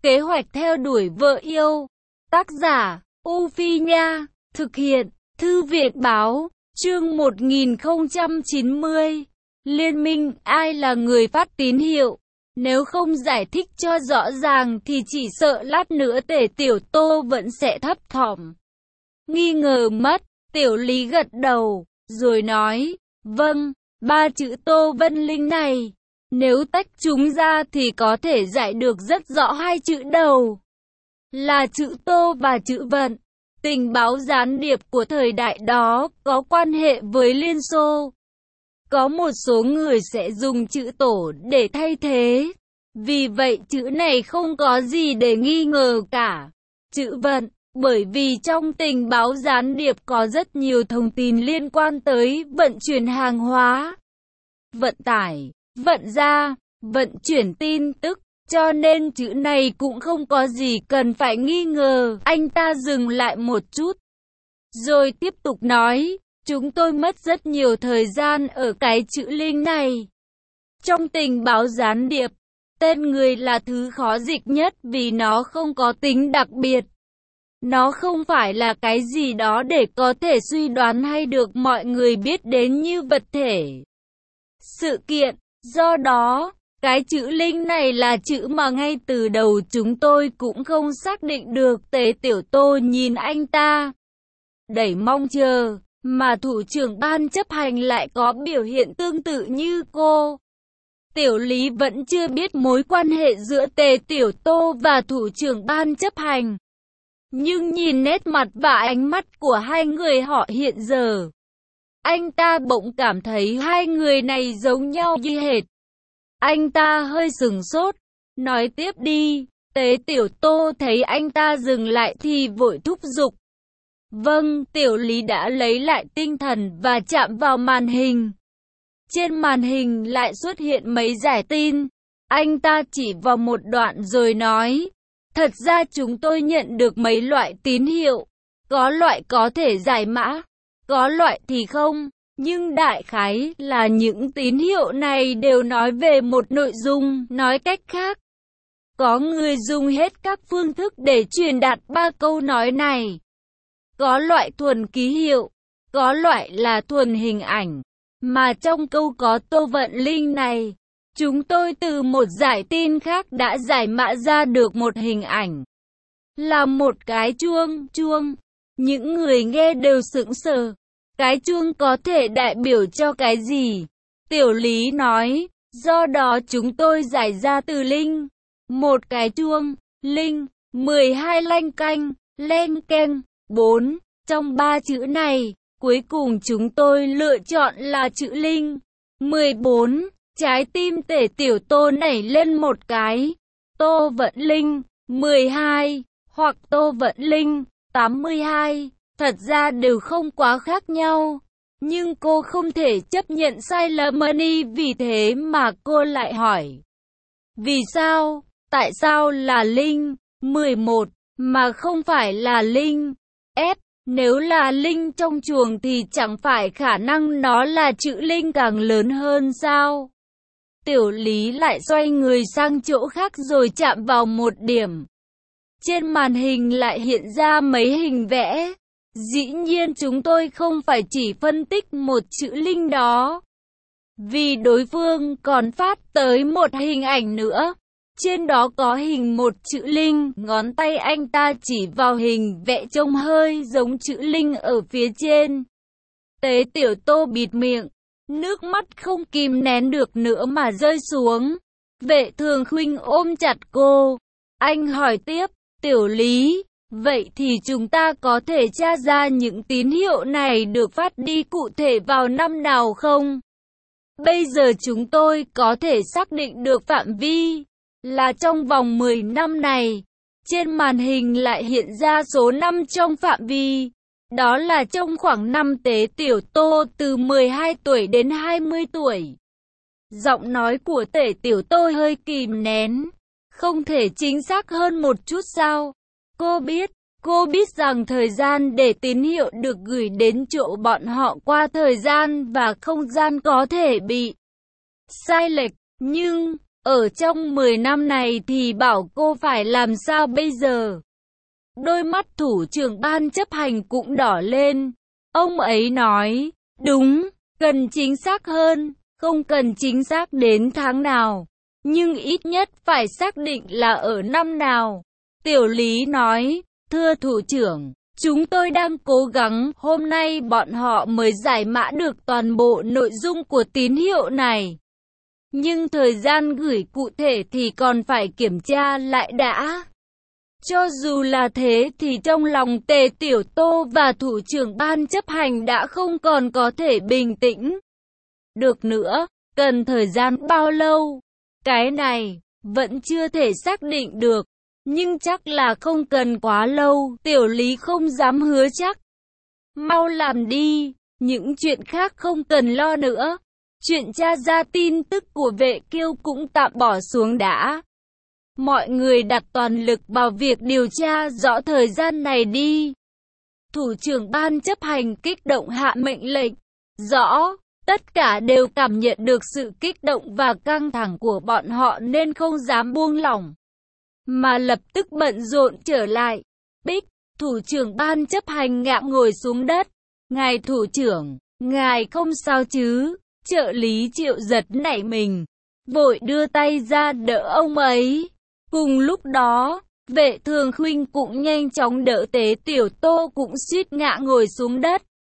Kế hoạch theo đuổi vợ yêu. Tác giả, U Phi Nha. Thực hiện, Thư viện Báo. Chương 1090. Liên minh, ai là người phát tín hiệu? Nếu không giải thích cho rõ ràng thì chỉ sợ lát nữa Tề Tiểu Tô vẫn sẽ thấp thỏm. Nghi ngờ mất, Tiểu Lý gật đầu, rồi nói, vâng, ba chữ Tô Vân Linh này. Nếu tách chúng ra thì có thể giải được rất rõ hai chữ đầu. Là chữ Tô và chữ Vận. Tình báo gián điệp của thời đại đó có quan hệ với Liên Xô. Có một số người sẽ dùng chữ Tổ để thay thế. Vì vậy chữ này không có gì để nghi ngờ cả. Chữ Vận, bởi vì trong tình báo gián điệp có rất nhiều thông tin liên quan tới vận chuyển hàng hóa, vận tải, vận ra, vận chuyển tin tức, cho nên chữ này cũng không có gì cần phải nghi ngờ. Anh ta dừng lại một chút, rồi tiếp tục nói, chúng tôi mất rất nhiều thời gian ở cái chữ Linh này. Trong tình báo gián điệp, tên người là thứ khó dịch nhất vì nó không có tính đặc biệt. Nó không phải là cái gì đó để có thể suy đoán hay được mọi người biết đến như vật thể, sự kiện. Do đó, cái chữ Linh này là chữ mà ngay từ đầu chúng tôi cũng không xác định được. Tề Tiểu Tô nhìn anh ta đầy mong chờ, mà thủ trưởng ban chấp hành lại có biểu hiện tương tự như cô. Tiểu Lý vẫn chưa biết mối quan hệ giữa Tề Tiểu Tô và thủ trưởng ban chấp hành. Nhưng nhìn nét mặt và ánh mắt của hai người họ hiện giờ, anh ta bỗng cảm thấy hai người này giống nhau như hệt. Anh ta hơi sửng sốt, nói tiếp đi. Tề Tiểu Tô thấy anh ta dừng lại thì vội thúc giục. Vâng, Tiểu Lý đã lấy lại tinh thần và chạm vào màn hình. Trên màn hình lại xuất hiện mấy dải tin. Anh ta chỉ vào một đoạn rồi nói, thật ra chúng tôi nhận được mấy loại tín hiệu. Có loại có thể giải mã, có loại thì không. Nhưng đại khái là những tín hiệu này đều nói về một nội dung. Nói cách khác, có người dùng hết các phương thức để truyền đạt ba câu nói này. Có loại thuần ký hiệu, có loại là thuần hình ảnh. Mà trong câu có Tô Vận Linh này, chúng tôi từ một giải tin khác đã giải mã ra được một hình ảnh. Là một cái chuông. Những người nghe đều sững sờ. Cái chuông có thể đại biểu cho cái gì? Tiểu Lý nói, do đó chúng tôi giải ra từ Linh. Một cái chuông, Linh, 12 lanh canh, len keng, 4. Trong ba chữ này, cuối cùng chúng tôi lựa chọn là chữ Linh. 14. Trái tim Tề Tiểu Tô nảy lên một cái. Tô Vận Linh, 12, hoặc Tô Vận Linh, 82. Thật ra đều không quá khác nhau. Nhưng cô không thể chấp nhận sai lầm, vì thế mà cô lại hỏi. Vì sao? Tại sao là Linh, 11, mà không phải là Linh, F? Nếu là Linh trong chuồng thì chẳng phải khả năng nó là chữ Linh càng lớn hơn sao? Tiểu Lý lại xoay người sang chỗ khác rồi chạm vào một điểm. Trên màn hình lại hiện ra mấy hình vẽ. Dĩ nhiên chúng tôi không phải chỉ phân tích một chữ Linh đó, vì đối phương còn phát tới một hình ảnh nữa. Trên đó có hình một chữ Linh, ngón tay anh ta chỉ vào hình vẽ trông hơi giống chữ Linh ở phía trên. Tề Tiểu Tô bịt miệng, nước mắt không kìm nén được nữa mà rơi xuống. Vệ Thường Khuynh ôm chặt cô. Anh hỏi tiếp, Tiểu Lý, vậy thì chúng ta có thể tra ra những tín hiệu này được phát đi cụ thể vào năm nào không? Bây giờ chúng tôi có thể xác định được phạm vi là trong vòng 10 năm này. Trên màn hình lại hiện ra số năm trong phạm vi. Đó là trong khoảng năm Tề Tiểu Tô từ 12 tuổi đến 20 tuổi. Giọng nói của Tề Tiểu Tô hơi kìm nén. Không thể chính xác hơn một chút sao? Cô biết rằng thời gian để tín hiệu được gửi đến chỗ bọn họ qua thời gian và không gian có thể bị sai lệch. Nhưng, Ở trong 10 năm này thì bảo cô phải làm sao bây giờ? Đôi mắt thủ trưởng ban chấp hành cũng đỏ lên. Ông ấy nói, đúng, cần chính xác hơn, không cần chính xác đến tháng nào, nhưng ít nhất phải xác định là ở năm nào. Tiểu Lý nói, thưa thủ trưởng, chúng tôi đang cố gắng, hôm nay bọn họ mới giải mã được toàn bộ nội dung của tín hiệu này. Nhưng thời gian gửi cụ thể thì còn phải kiểm tra lại đã. Cho dù là thế thì trong lòng Tề Tiểu Tô và thủ trưởng ban chấp hành đã không còn có thể bình tĩnh được nữa. Cần thời gian bao lâu? Cái này vẫn chưa thể xác định được, nhưng chắc là không cần quá lâu. Tiểu Lý không dám hứa chắc. Mau làm đi, những chuyện khác không cần lo nữa. Chuyện tra ra tin tức của Vệ Kiêu cũng tạm bỏ xuống đã. Mọi người đặt toàn lực vào việc điều tra rõ thời gian này đi. Thủ trưởng ban chấp hành kích động hạ mệnh lệnh. Rõ, tất cả đều cảm nhận được sự kích động và căng thẳng của bọn họ nên không dám buông lỏng, mà lập tức bận rộn trở lại. Bích, thủ trưởng ban chấp hành ngã ngồi xuống đất. Ngài thủ trưởng, ngài không sao chứ? Trợ lý Triệu giật nảy mình, vội đưa tay ra đỡ ông ấy. Cùng lúc đó, Vệ Thường Khuynh cũng nhanh chóng đỡ Tế Tiểu Tô cũng suýt ngã ngồi xuống đất.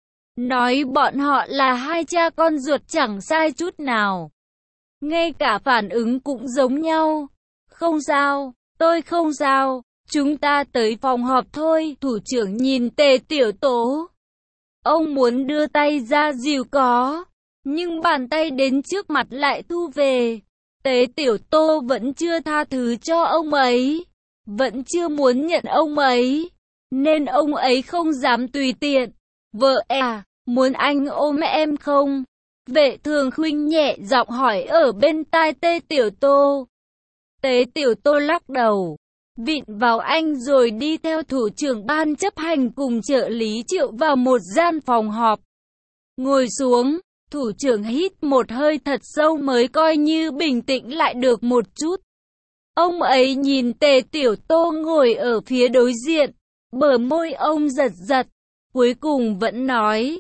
Nói bọn họ là hai cha con ruột chẳng sai chút nào. Ngay cả phản ứng cũng giống nhau. Không sao, tôi không sao, chúng ta tới phòng họp thôi. Thủ trưởng nhìn Tề Tiểu Tố. Ông muốn đưa tay ra dìu có, nhưng bàn tay đến trước mặt lại thu về. Tế Tiểu Tô vẫn chưa tha thứ cho ông ấy, vẫn chưa muốn nhận ông ấy, nên ông ấy không dám tùy tiện. Vợ à, muốn anh ôm em không? Vệ Thường Khuynh nhẹ giọng hỏi ở bên tai Tế Tiểu Tô. Tế Tiểu Tô lắc đầu, vịn vào anh rồi đi theo thủ trưởng ban chấp hành cùng trợ lý Triệu vào một gian phòng họp. Ngồi xuống, thủ trưởng hít một hơi thật sâu mới coi như bình tĩnh lại được một chút. Ông ấy nhìn Tề Tiểu Tô ngồi ở phía đối diện, bờ môi ông giật giật, cuối cùng vẫn nói,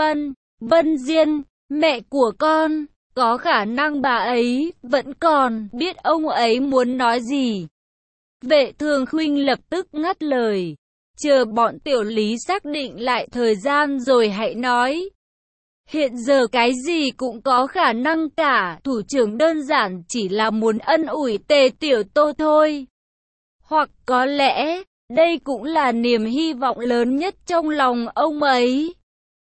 Vân Diên, mẹ của con, có khả năng bà ấy vẫn còn biết ông ấy muốn nói gì. Vệ Thường Khuynh lập tức ngắt lời, chờ bọn Tiểu Lý xác định lại thời gian rồi hãy nói. Hiện giờ cái gì cũng có khả năng cả, thủ trưởng đơn giản chỉ là muốn ân ủi Tề Tiểu Tô thôi. Hoặc có lẽ, đây cũng là niềm hy vọng lớn nhất trong lòng ông ấy.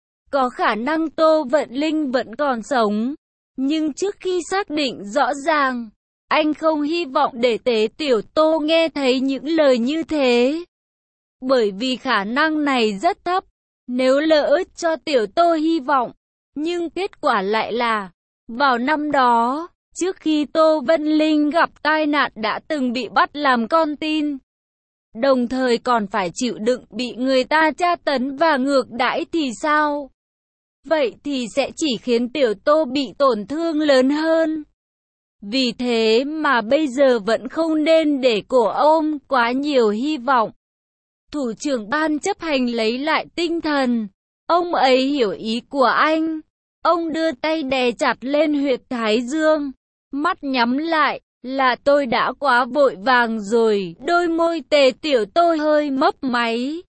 Có khả năng Tô Vận Linh vẫn còn sống, nhưng trước khi xác định rõ ràng, anh không hy vọng để Tề Tiểu Tô nghe thấy những lời như thế. Bởi vì khả năng này rất thấp, nếu lỡ cho Tiểu Tô hy vọng. Nhưng kết quả lại là, vào năm đó, trước khi Tô Vân Linh gặp tai nạn đã từng bị bắt làm con tin. Đồng thời còn phải chịu đựng bị người ta tra tấn và ngược đãi thì sao? Vậy thì sẽ chỉ khiến Tiểu Tô bị tổn thương lớn hơn. Vì thế mà bây giờ vẫn không nên để cổ ôm quá nhiều hy vọng. Thủ trưởng ban chấp hành lấy lại tinh thần. Ông ấy hiểu ý của anh. Ông đưa tay đè chặt lên huyệt thái dương. Mắt nhắm lại, là tôi đã quá vội vàng rồi. Đôi môi Tề Tiểu Tô hơi mấp máy.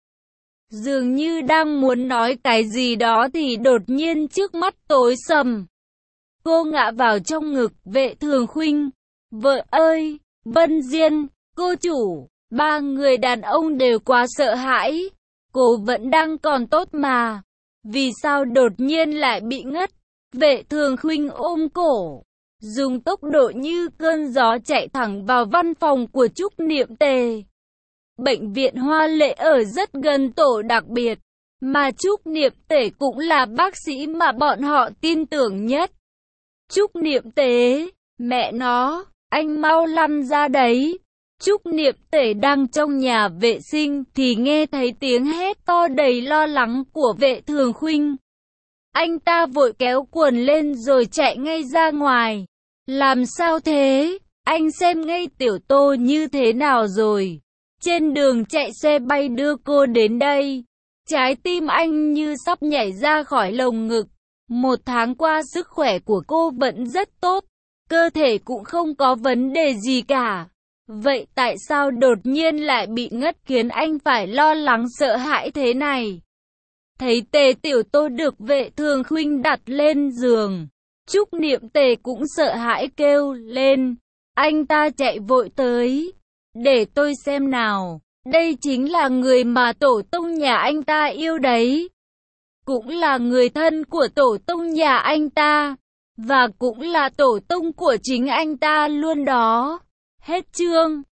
Dường như đang muốn nói cái gì đó thì đột nhiên trước mắt tối sầm. Cô ngã vào trong ngực Vệ Thường Khuynh. Vợ ơi, Vân Diên, cô chủ, ba người đàn ông đều quá sợ hãi. Cô vẫn đang còn tốt mà. Vì sao đột nhiên lại bị ngất? Vệ Thường Khuynh ôm cổ, dùng tốc độ như cơn gió chạy thẳng vào văn phòng của Trúc Niệm Tề. Bệnh viện Hoa Lệ ở rất gần tổ đặc biệt, mà Trúc Niệm Tề cũng là bác sĩ mà bọn họ tin tưởng nhất. Trúc Niệm Tề, mẹ nó, anh mau lăn ra đấy. Trúc Niệm Tề đang trong nhà vệ sinh thì nghe thấy tiếng hét to đầy lo lắng của Vệ Thường Khuynh. Anh ta vội kéo quần lên rồi chạy ngay ra ngoài. Làm sao thế? Anh xem ngay Tiểu Tô như thế nào rồi. Trên đường chạy xe bay đưa cô đến đây. Trái tim anh như sắp nhảy ra khỏi lồng ngực. 1 tháng qua sức khỏe của cô vẫn rất tốt. Cơ thể cũng không có vấn đề gì cả. Vậy tại sao đột nhiên lại bị ngất khiến anh phải lo lắng sợ hãi thế này? Thấy Tề Tiểu Tô được vệ thường khuynh đặt lên giường, Trúc Niệm Tề cũng sợ hãi kêu lên. Anh ta chạy vội tới. Để tôi xem nào. Đây chính là người mà tổ tông nhà anh ta yêu đấy. Cũng là người thân của tổ tông nhà anh ta. Và cũng là tổ tông của chính anh ta luôn đó. Hết chương.